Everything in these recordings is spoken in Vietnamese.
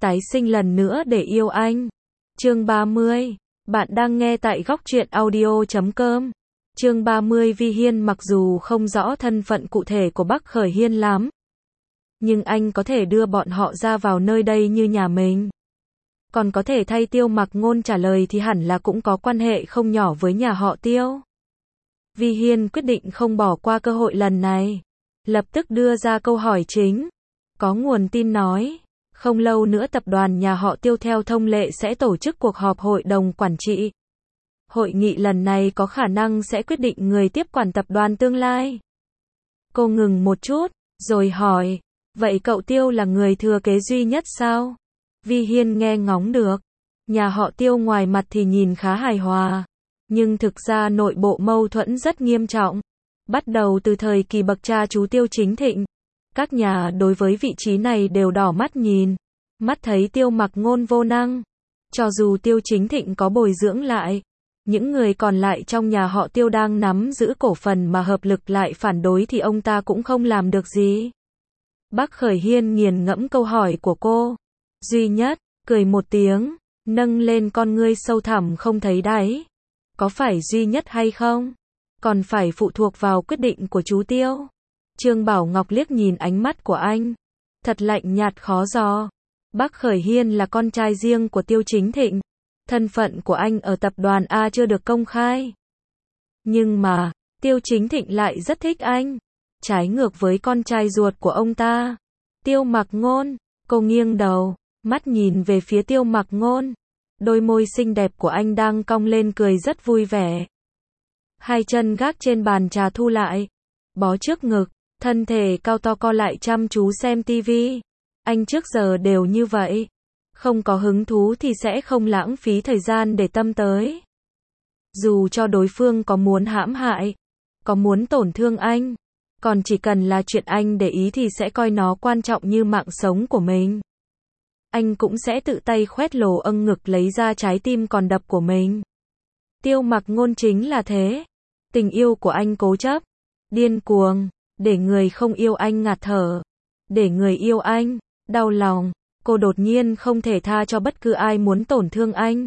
tái sinh lần nữa để yêu anh. Chương 30. Bạn đang nghe tại góc truyện audio.com. Chương 30. Vi Hiên mặc dù không rõ thân phận cụ thể của Bắc Khởi Hiên lắm, nhưng anh có thể đưa bọn họ ra vào nơi đây như nhà mình. Còn có thể thay Tiêu Mặc Ngôn trả lời thì hẳn là cũng có quan hệ không nhỏ với nhà họ Tiêu. Vi Hiên quyết định không bỏ qua cơ hội lần này, lập tức đưa ra câu hỏi chính. Có nguồn tin nói, không lâu nữa tập đoàn nhà họ Tiêu theo thông lệ sẽ tổ chức cuộc họp hội đồng quản trị. Hội nghị lần này có khả năng sẽ quyết định người tiếp quản tập đoàn tương lai. Cô ngừng một chút, rồi hỏi, vậy cậu Tiêu là người thừa kế duy nhất sao? Vi Hiên nghe ngóng được, nhà họ Tiêu ngoài mặt thì nhìn khá hài hòa, nhưng thực ra nội bộ mâu thuẫn rất nghiêm trọng. Bắt đầu từ thời kỳ bậc cha chú Tiêu Chính Thịnh, các nhà đối với vị trí này đều đỏ mắt nhìn, mắt thấy Tiêu Mặc Ngôn vô năng. Cho dù Tiêu Chính Thịnh có bồi dưỡng lại, những người còn lại trong nhà họ Tiêu đang nắm giữ cổ phần mà hợp lực lại phản đối thì ông ta cũng không làm được gì. Bắc Khởi Hiên nghiền ngẫm câu hỏi của cô. Duy nhất, cười một tiếng, nâng lên con ngươi sâu thẳm không thấy đáy. Có phải duy nhất hay không? Còn phải phụ thuộc vào quyết định của chú Tiêu. Trương Bảo Ngọc liếc nhìn ánh mắt của anh, thật lạnh nhạt khó dò. Bắc Khởi Hiên là con trai riêng của Tiêu Chính Thịnh. Thân phận của anh ở tập đoàn A chưa được công khai. Nhưng mà, Tiêu Chính Thịnh lại rất thích anh. Trái ngược với con trai ruột của ông ta, Tiêu Mặc Ngôn. Cô nghiêng đầu, mắt nhìn về phía Tiêu Mặc Ngôn. Đôi môi xinh đẹp của anh đang cong lên cười rất vui vẻ. Hai chân gác trên bàn trà thu lại, bó trước ngực, thân thể cao to co lại chăm chú xem tivi. Anh trước giờ đều như vậy. Không có hứng thú thì sẽ không lãng phí thời gian để tâm tới. Dù cho đối phương có muốn hãm hại, có muốn tổn thương anh, còn chỉ cần là chuyện anh để ý thì sẽ coi nó quan trọng như mạng sống của mình. Anh cũng sẽ tự tay khoét lỗ âng ngực lấy ra trái tim còn đập của mình. Tiêu Mặc Ngôn chính là thế. Tình yêu của anh cố chấp, điên cuồng, để người không yêu anh ngạt thở, để người yêu anh đau lòng. Cô đột nhiên không thể tha cho bất cứ ai muốn tổn thương anh.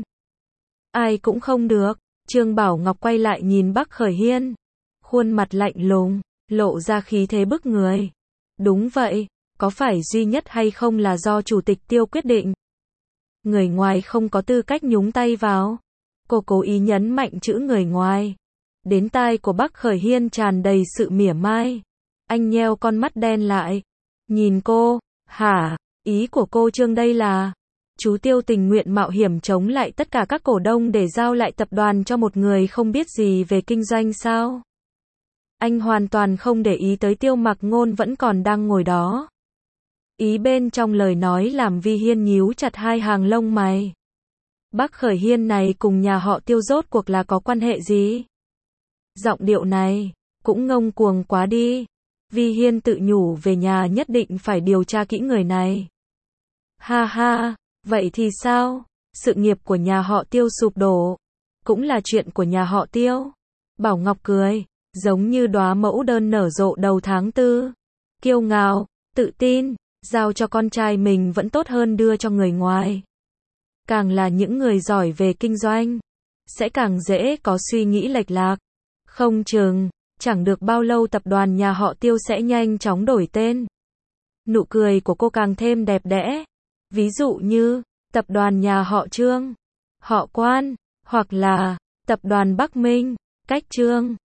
Ai cũng không được. Trương Bảo Ngọc quay lại nhìn Bắc Khởi Hiên, khuôn mặt lạnh lùng, lộ ra khí thế bức người. Đúng vậy, có phải duy nhất hay không là do chủ tịch Tiêu quyết định. Người ngoài không có tư cách nhúng tay vào. Cô cố ý nhấn mạnh chữ người ngoài. Đến tai của Bắc Khởi Hiên tràn đầy sự mỉa mai. Anh nheo con mắt đen lại, nhìn cô. Hả? Ý của cô Trương đây là, chú Tiêu tình nguyện mạo hiểm chống lại tất cả các cổ đông để giao lại tập đoàn cho một người không biết gì về kinh doanh sao? Anh hoàn toàn không để ý tới Tiêu Mặc Ngôn vẫn còn đang ngồi đó. Ý bên trong lời nói làm Vi Hiên nhíu chặt hai hàng lông mày. Bắc Khởi Hiên này cùng nhà họ Tiêu rốt cuộc là có quan hệ gì? Giọng điệu này cũng ngông cuồng quá đi. Vi Hiên tự nhủ về nhà nhất định phải điều tra kỹ người này. Ha ha, vậy thì sao? Sự nghiệp của nhà họ Tiêu sụp đổ, cũng là chuyện của nhà họ Tiêu. Bảo Ngọc cười, giống như đóa mẫu đơn nở rộ đầu tháng 4. Kiêu ngạo, tự tin, giao cho con trai mình vẫn tốt hơn đưa cho người ngoài. Càng là những người giỏi về kinh doanh, sẽ càng dễ có suy nghĩ lệch lạc. Không chừng, chẳng được bao lâu tập đoàn nhà họ Tiêu sẽ nhanh chóng đổi tên. Nụ cười của cô càng thêm đẹp đẽ. Ví dụ như, tập đoàn nhà họ Trương, họ Quan, hoặc là, tập đoàn Bắc Minh, cách Trương.